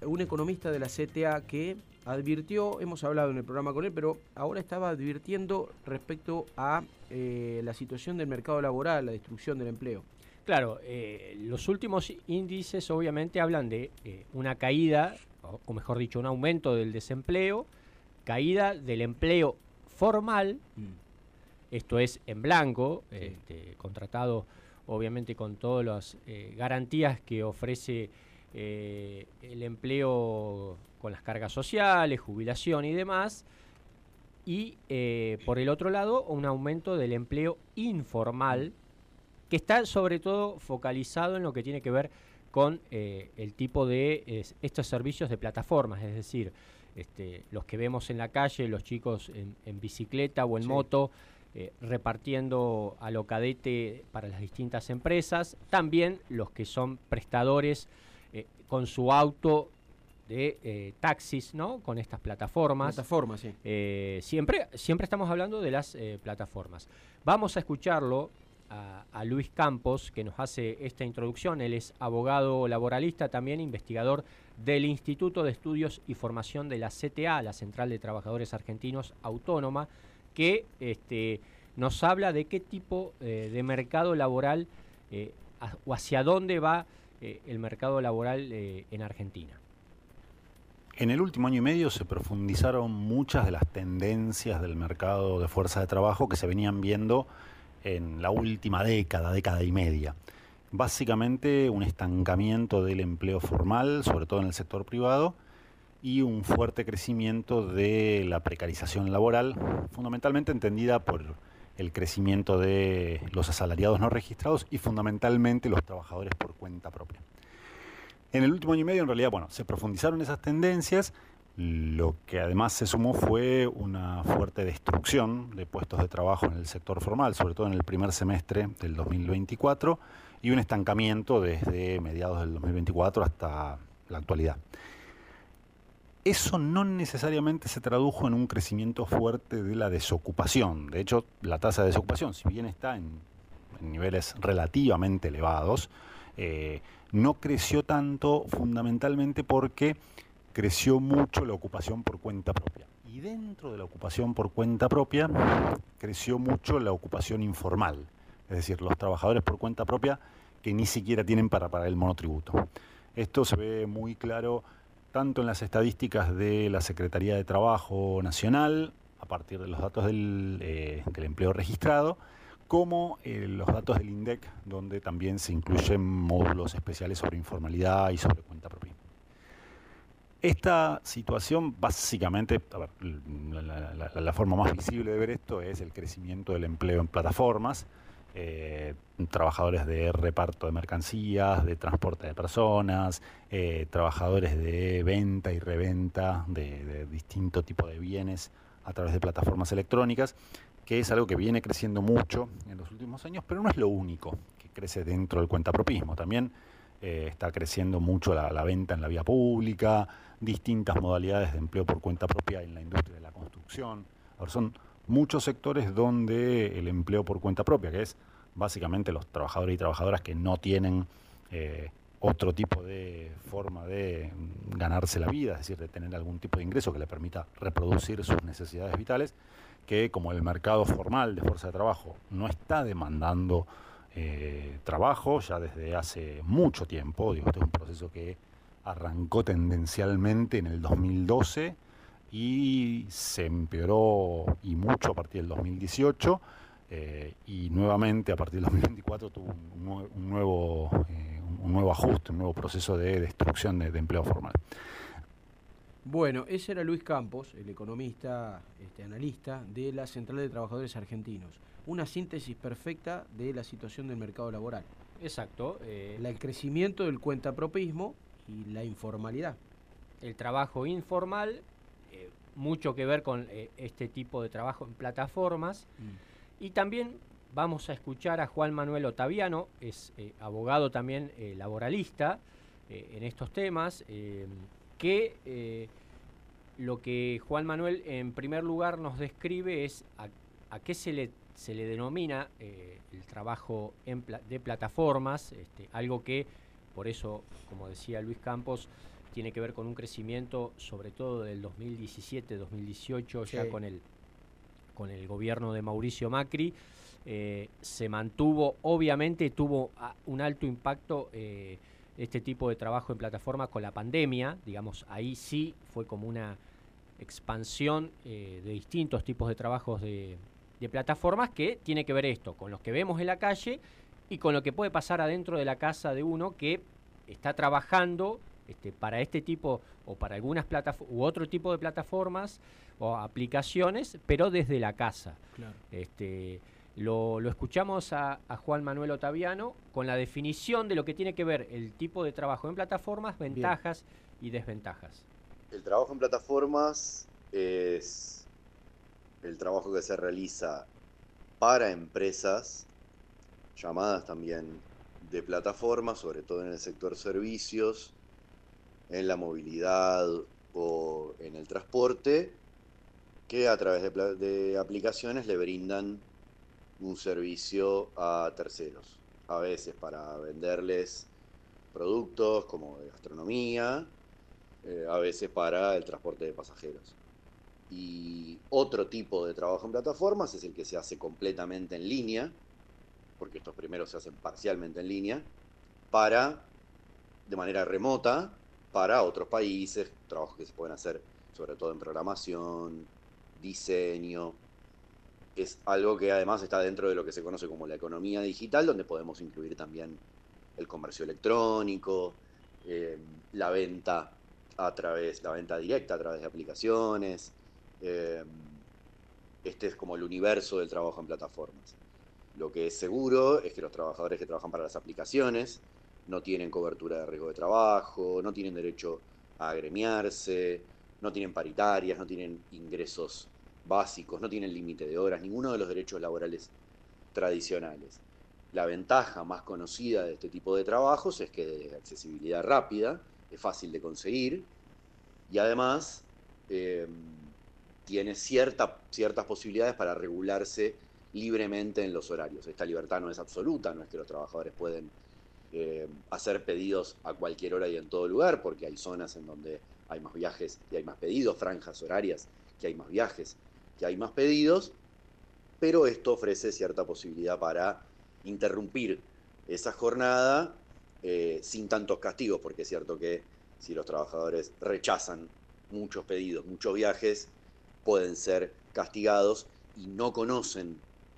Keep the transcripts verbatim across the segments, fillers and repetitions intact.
un economista de la C T A que advirtió, hemos hablado en el programa con él, pero ahora estaba advirtiendo respecto a eh, la situación del mercado laboral, la destrucción del empleo. Claro, eh, los últimos índices obviamente hablan de eh, una caída, o, o mejor dicho, un aumento del desempleo, caída del empleo formal, mm. esto es en blanco, sí. este, contratado obviamente con todas las eh, garantías que ofrece eh, el empleo con las cargas sociales, jubilación y demás, y eh, por el otro lado un aumento del empleo informal, que está sobre todo focalizado en lo que tiene que ver con eh, el tipo de eh, estos servicios de plataformas, es decir, este, los que vemos en la calle, los chicos en, en bicicleta o en sí. moto, eh, repartiendo a lo cadete para las distintas empresas, también los que son prestadores eh, con su auto de eh, taxis, ¿no? Con estas plataformas. Plataformas, sí. Eh, siempre, siempre estamos hablando de las eh, plataformas. Vamos a escucharlo a, a Luis Campos, que nos hace esta introducción. Él es abogado laboralista, también investigador del Instituto de Estudios y Formación de la C T A, la Central de Trabajadores Argentinos Autónoma, que este, nos habla de qué tipo eh, de mercado laboral eh, a, o hacia dónde va eh, el mercado laboral eh, en Argentina. En el último año y medio se profundizaron muchas de las tendencias del mercado de fuerza de trabajo que se venían viendo en la última década, década y media. Básicamente un estancamiento del empleo formal, sobre todo en el sector privado, y un fuerte crecimiento de la precarización laboral, fundamentalmente entendida por el crecimiento de los asalariados no registrados y fundamentalmente los trabajadores por cuenta propia. En el último año y medio, en realidad, bueno, se profundizaron esas tendencias. Lo que además se sumó fue una fuerte destrucción de puestos de trabajo en el sector formal, sobre todo en el primer semestre del dos mil veinticuatro, y un estancamiento desde mediados del dos mil veinticuatro hasta la actualidad. Eso no necesariamente se tradujo en un crecimiento fuerte de la desocupación. De hecho, la tasa de desocupación, si bien está en, en niveles relativamente elevados, eh, no creció tanto fundamentalmente porque creció mucho la ocupación por cuenta propia. Y dentro de la ocupación por cuenta propia, creció mucho la ocupación informal. Es decir, los trabajadores por cuenta propia que ni siquiera tienen para pagar el monotributo. Esto se ve muy claro tanto en las estadísticas de la Secretaría de Trabajo Nacional, a partir de los datos del, eh, del empleo registrado, como eh, los datos del INDEC, donde también se incluyen módulos especiales sobre informalidad y sobre cuenta propia. Esta situación, básicamente, a ver, la, la, la forma más visible de ver esto es el crecimiento del empleo en plataformas, eh, trabajadores de reparto de mercancías, de transporte de personas, eh, trabajadores de venta y reventa de, de distinto tipo de bienes a través de plataformas electrónicas, que es algo que viene creciendo mucho en los últimos años, pero no es lo único que crece dentro del cuentapropismo. También eh, está creciendo mucho la, la venta en la vía pública, distintas modalidades de empleo por cuenta propia en la industria de la construcción. Ahora, son muchos sectores donde el empleo por cuenta propia, que es básicamente los trabajadores y trabajadoras que no tienen eh, otro tipo de forma de ganarse la vida, es decir, de tener algún tipo de ingreso que le permita reproducir sus necesidades vitales, que como el mercado formal de fuerza de trabajo no está demandando eh, trabajo ya desde hace mucho tiempo, digo, este es un proceso que arrancó tendencialmente en el dos mil doce y se empeoró y mucho a partir del dos mil dieciocho, eh, y nuevamente a partir del dos mil veinticuatro tuvo un, un, nuevo, eh, un nuevo ajuste, un nuevo proceso de destrucción de, de empleo formal. Bueno, ese era Luis Campos, el economista, este, analista de la Central de Trabajadores Argentinos. Una síntesis perfecta de la situación del mercado laboral. Exacto. Eh, la, el crecimiento del cuentapropismo y la informalidad. El trabajo informal, eh, mucho que ver con eh, este tipo de trabajo en plataformas. Mm. Y también vamos a escuchar a Juan Manuel Ottaviano, es eh, abogado también eh, laboralista eh, en estos temas, eh, que eh, lo que Juan Manuel en primer lugar nos describe es a, a qué se le, se le denomina eh, el trabajo en pla de plataformas, este, algo que, por eso, como decía Luis Campos, tiene que ver con un crecimiento, sobre todo del dos mil diecisiete, dos mil dieciocho, sí. ya con el, con el gobierno de Mauricio Macri. Eh, se mantuvo, obviamente tuvo a, un alto impacto eh, este tipo de trabajo en plataformas con la pandemia, digamos, ahí sí fue como una expansión eh, de distintos tipos de trabajos de, de plataformas que tiene que ver esto, con los que vemos en la calle y con lo que puede pasar adentro de la casa de uno que está trabajando este, para este tipo o para algunas plataformas u otro tipo de plataformas o aplicaciones, pero desde la casa. Claro. Este, lo, lo escuchamos a, a Juan Manuel Ottaviano con la definición de lo que tiene que ver el tipo de trabajo en plataformas, ventajas Bien. y desventajas. El trabajo en plataformas es el trabajo que se realiza para empresas, llamadas también de plataformas, sobre todo en el sector servicios, en la movilidad o en el transporte, que a través de, de aplicaciones le brindan un servicio a terceros, a veces para venderles productos como de gastronomía, eh, a veces para el transporte de pasajeros. Y otro tipo de trabajo en plataformas es el que se hace completamente en línea, porque estos primeros se hacen parcialmente en línea, para, de manera remota, para otros países, trabajos que se pueden hacer sobre todo en programación, diseño. Es algo que además está dentro de lo que se conoce como la economía digital, donde podemos incluir también el comercio electrónico, eh, la venta a través, la venta directa a través de aplicaciones. Eh, este es como el universo del trabajo en plataformas. Lo que es seguro es que los trabajadores que trabajan para las aplicaciones no tienen cobertura de riesgo de trabajo, no tienen derecho a agremiarse, no tienen paritarias, no tienen ingresos básicos, no tienen límite de horas, ninguno de los derechos laborales tradicionales. La ventaja más conocida de este tipo de trabajos es que es de accesibilidad rápida, es fácil de conseguir y además eh, tiene cierta, ciertas posibilidades para regularse libremente en los horarios. Esta libertad no es absoluta, no es que los trabajadores pueden eh, hacer pedidos a cualquier hora y en todo lugar, porque hay zonas en donde hay más viajes y hay más pedidos, franjas horarias que hay más viajes, que hay más pedidos, pero esto ofrece cierta posibilidad para interrumpir esa jornada eh, sin tantos castigos, porque es cierto que si los trabajadores rechazan muchos pedidos, muchos viajes, pueden ser castigados y no conocen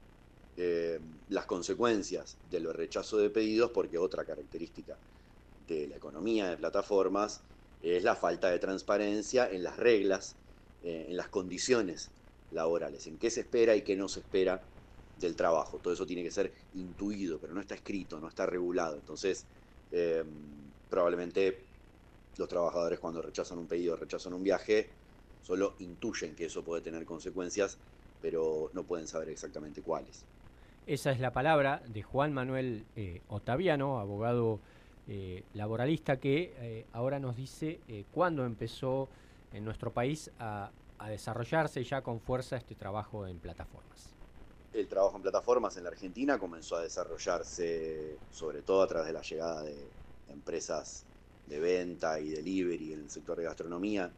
eh, las consecuencias del rechazo de pedidos, porque otra característica de la economía de plataformas es la falta de transparencia en las reglas, eh, en las condiciones laborales, en qué se espera y qué no se espera del trabajo. Todo eso tiene que ser intuido, pero no está escrito, no está regulado. Entonces, eh, probablemente los trabajadores cuando rechazan un pedido, rechazan un viaje, solo intuyen que eso puede tener consecuencias, pero no pueden saber exactamente cuáles. Esa es la palabra de Juan Manuel eh, Ottaviano, abogado eh, laboralista, que eh, ahora nos dice eh, cuándo empezó en nuestro país a, a desarrollarse ya con fuerza este trabajo en plataformas. El trabajo en plataformas en la Argentina comenzó a desarrollarse sobre todo a través de la llegada de empresas de venta y delivery en el sector de gastronomía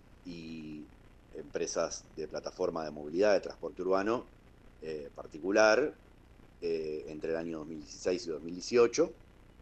y empresas de plataforma de movilidad, de transporte urbano eh, particular, eh, entre el año dos mil dieciséis y dos mil dieciocho.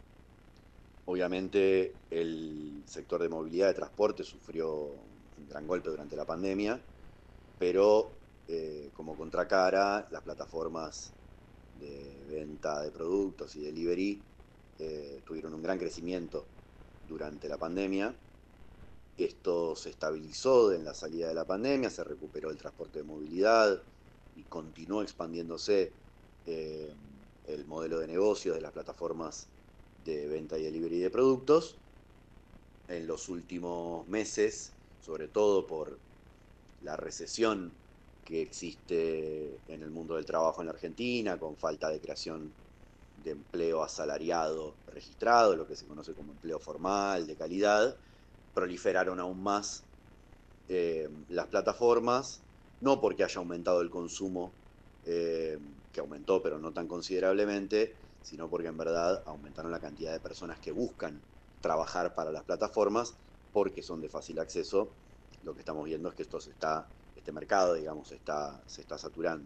Obviamente el sector de movilidad de transporte sufrió un gran golpe durante la pandemia, pero eh, como contracara, las plataformas de venta de productos y delivery eh, tuvieron un gran crecimiento durante la pandemia. Esto se estabilizó en la salida de la pandemia, se recuperó el transporte de movilidad y continuó expandiéndose eh, el modelo de negocio de las plataformas de venta y delivery de productos. En los últimos meses, sobre todo por la recesión que existe en el mundo del trabajo en la Argentina, con falta de creación de empleo asalariado registrado, lo que se conoce como empleo formal, de calidad, proliferaron aún más eh, las plataformas, no porque haya aumentado el consumo, eh, que aumentó pero no tan considerablemente, sino porque en verdad aumentaron la cantidad de personas que buscan trabajar para las plataformas porque son de fácil acceso, lo que estamos viendo es que esto se está, este mercado, digamos, se está, se está saturando.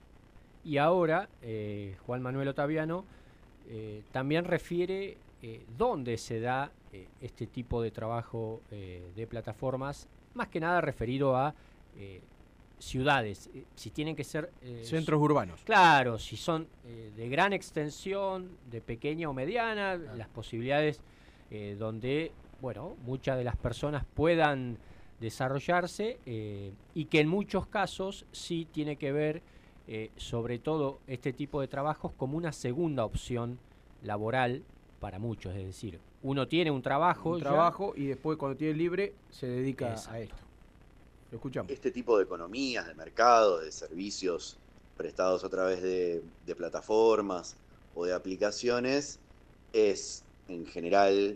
Y ahora, eh, Juan Manuel Ottaviano eh, también refiere eh, dónde se da eh, este tipo de trabajo eh, de plataformas, más que nada referido a eh, ciudades, eh, si tienen que ser... Eh, centros urbanos. Claro, si son eh, de gran extensión, de pequeña o mediana, Claro. las posibilidades eh, donde, bueno, muchas de las personas puedan desarrollarse eh, y que en muchos casos sí tiene que ver, eh, sobre todo este tipo de trabajos, como una segunda opción laboral para muchos. Es decir, uno tiene un trabajo, Un ya, trabajo y después cuando tiene libre se dedica Exacto. a esto. Lo escuchamos. Este tipo de economías, de mercados, de servicios prestados a través de, de plataformas o de aplicaciones es en general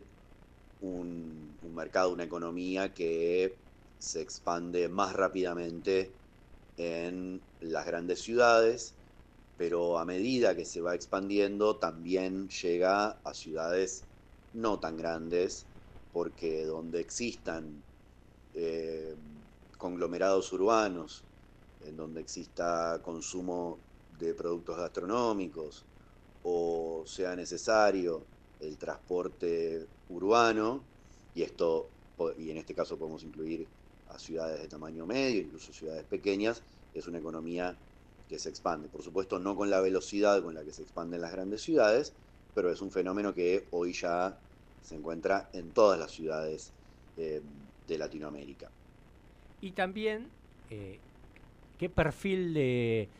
un, un mercado, una economía que se expande más rápidamente en las grandes ciudades, pero a medida que se va expandiendo también llega a ciudades no tan grandes, porque donde existan eh, conglomerados urbanos, en donde exista consumo de productos gastronómicos o sea necesario el transporte urbano, y esto y en este caso podemos incluir a ciudades de tamaño medio, incluso ciudades pequeñas, es una economía que se expande. Por supuesto, no con la velocidad con la que se expanden las grandes ciudades, pero es un fenómeno que hoy ya se encuentra en todas las ciudades eh, de Latinoamérica. Y también, eh, ¿qué perfil de, eh,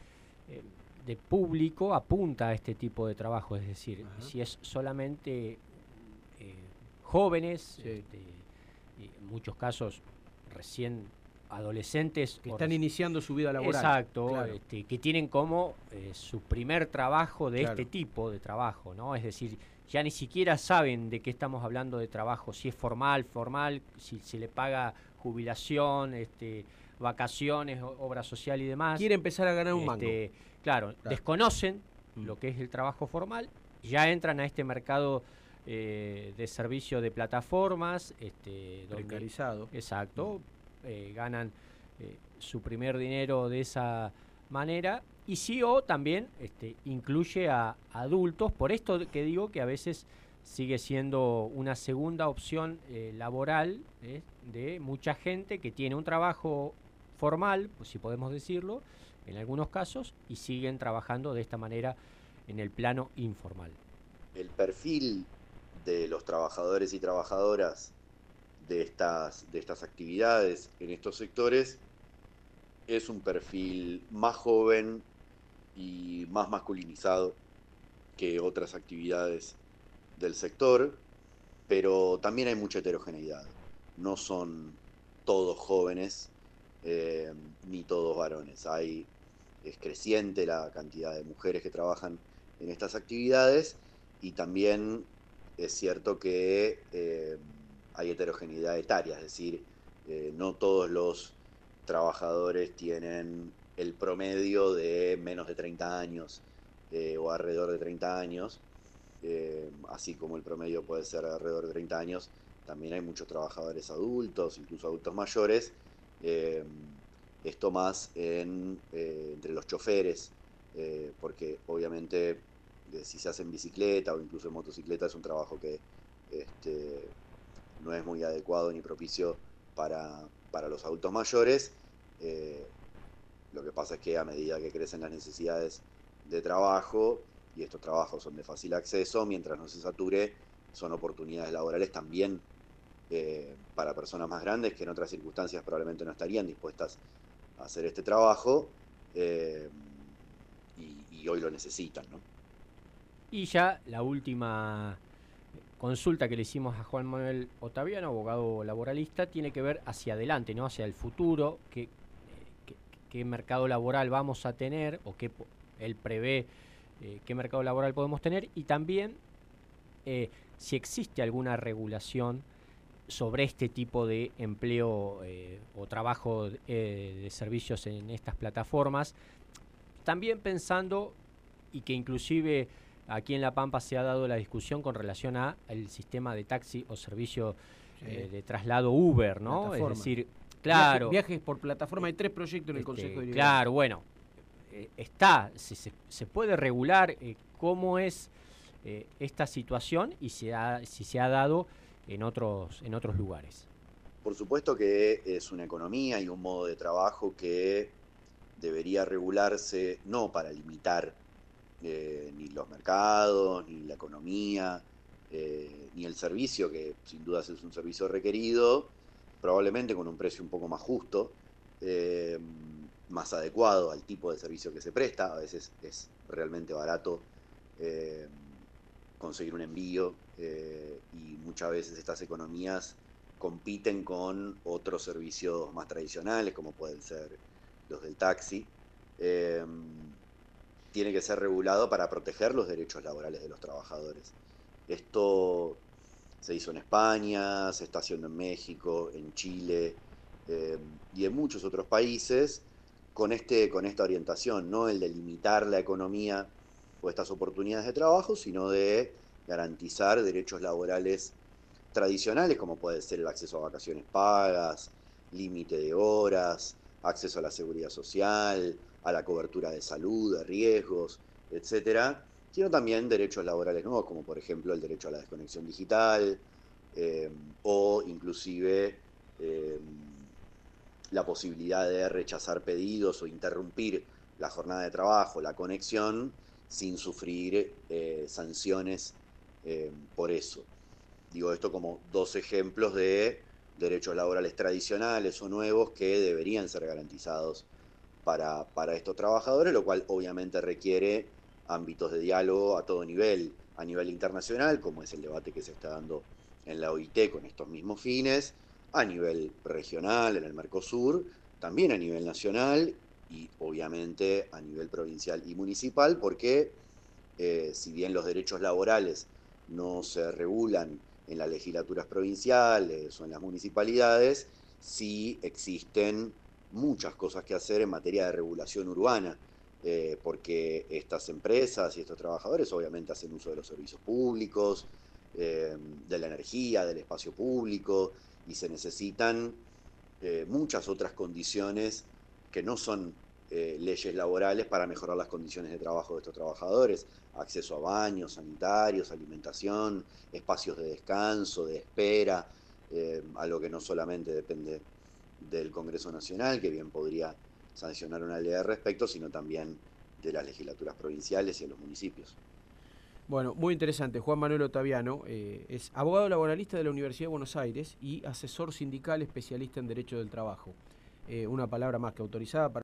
de público apunta a este tipo de trabajo? Es decir, Ajá. si es solamente eh, jóvenes, Sí. este, y en muchos casos recién adolescentes. Que o están reci- iniciando su vida laboral. Exacto, Claro. este, que tienen como eh, su primer trabajo de Claro. este tipo de trabajo, ¿no? Es decir, ya ni siquiera saben de qué estamos hablando de trabajo, si es formal, formal, si se le paga jubilación, este, vacaciones, o- obra social y demás. Quiere empezar a ganar un mango. Este, claro, Claro. desconocen Mm. lo que es el trabajo formal, ya entran a este mercado eh, de servicio de plataformas, este, donde- Precarizado. exacto, eh, ganan eh, su primer dinero de esa manera. Y sí, o también este, incluye a adultos, por esto que digo que a veces sigue siendo una segunda opción eh, laboral eh, de mucha gente que tiene un trabajo formal, pues si podemos decirlo, en algunos casos, y siguen trabajando de esta manera en el plano informal. El perfil de los trabajadores y trabajadoras de estas, de estas actividades en estos sectores es un perfil más joven y más masculinizado que otras actividades del sector, pero también hay mucha heterogeneidad. No son todos jóvenes eh, ni todos varones. Hay, es creciente la cantidad de mujeres que trabajan en estas actividades, y también es cierto que eh, hay heterogeneidad etaria, es decir, eh, no todos los trabajadores tienen el promedio de menos de treinta años eh, o alrededor de treinta años, eh, así como el promedio puede ser alrededor de treinta años, también hay muchos trabajadores adultos, incluso adultos mayores, eh, esto más en, eh, entre los choferes, eh, porque obviamente eh, si se hace en bicicleta o incluso en motocicleta es un trabajo que este, no es muy adecuado ni propicio para, para los adultos mayores. Eh, lo que pasa es que a medida que crecen las necesidades de trabajo, y estos trabajos son de fácil acceso, mientras no se sature, son oportunidades laborales también eh, para personas más grandes que en otras circunstancias probablemente no estarían dispuestas a hacer este trabajo, eh, y, y hoy lo necesitan, ¿no? Y ya la última consulta que le hicimos a Juan Manuel Ottaviano, abogado laboralista, tiene que ver hacia adelante, ¿no? Hacia el futuro, qué, qué, qué mercado laboral vamos a tener, o qué él prevé eh, qué mercado laboral podemos tener, y también eh, si existe alguna regulación sobre este tipo de empleo eh, o trabajo eh, de servicios en estas plataformas, también pensando, y que inclusive aquí en La Pampa se ha dado la discusión con relación a el sistema de taxi o servicio sí. eh, de traslado Uber, ¿no? Plataforma. Es decir, claro. Viajes, viajes por plataforma, hay tres proyectos en el este, Consejo Deliberante. Claro, bueno, eh, está, si se, se puede regular eh, cómo es eh, esta situación y si, ha, si se ha dado en otros, en otros lugares. Por supuesto que es una economía y un modo de trabajo que debería regularse no para limitar eh, ni los mercados, ni la economía, eh, ni el servicio, que sin dudas es un servicio requerido, probablemente con un precio un poco más justo, eh, más adecuado al tipo de servicio que se presta. A veces es realmente barato eh, conseguir un envío eh, y muchas veces estas economías compiten con otros servicios más tradicionales, como pueden ser los del taxi. Eh, tiene que ser regulado para proteger los derechos laborales de los trabajadores. Esto se hizo en España, se está haciendo en México, en Chile eh, y en muchos otros países con, este, con esta orientación, no el de limitar la economía o estas oportunidades de trabajo, sino de garantizar derechos laborales tradicionales, como puede ser el acceso a vacaciones pagas, límite de horas, acceso a la seguridad social, a la cobertura de salud, de riesgos, etcétera, sino también derechos laborales nuevos, como por ejemplo el derecho a la desconexión digital, eh, o inclusive eh, la posibilidad de rechazar pedidos o interrumpir la jornada de trabajo, la conexión, sin sufrir eh, sanciones eh, por eso. Digo esto como dos ejemplos de derechos laborales tradicionales o nuevos que deberían ser garantizados para, para estos trabajadores, lo cual obviamente requiere ámbitos de diálogo a todo nivel, a nivel internacional, como es el debate que se está dando en la O I T con estos mismos fines, a nivel regional, en el Mercosur, también a nivel nacional y obviamente a nivel provincial y municipal, porque eh, si bien los derechos laborales no se regulan en las legislaturas provinciales o en las municipalidades, sí existen muchas cosas que hacer en materia de regulación urbana, eh, porque estas empresas y estos trabajadores obviamente hacen uso de los servicios públicos, eh, de la energía, del espacio público, y se necesitan eh, muchas otras condiciones que no son eh, leyes laborales para mejorar las condiciones de trabajo de estos trabajadores: acceso a baños sanitarios, alimentación, espacios de descanso, de espera, eh, algo que no solamente depende del Congreso Nacional, que bien podría sancionar una ley al respecto, sino también de las legislaturas provinciales y de los municipios. Bueno, muy interesante. Juan Manuel Ottaviano eh, es abogado laboralista de la Universidad de Buenos Aires y asesor sindical especialista en Derecho del Trabajo. Eh, una palabra más que autorizada para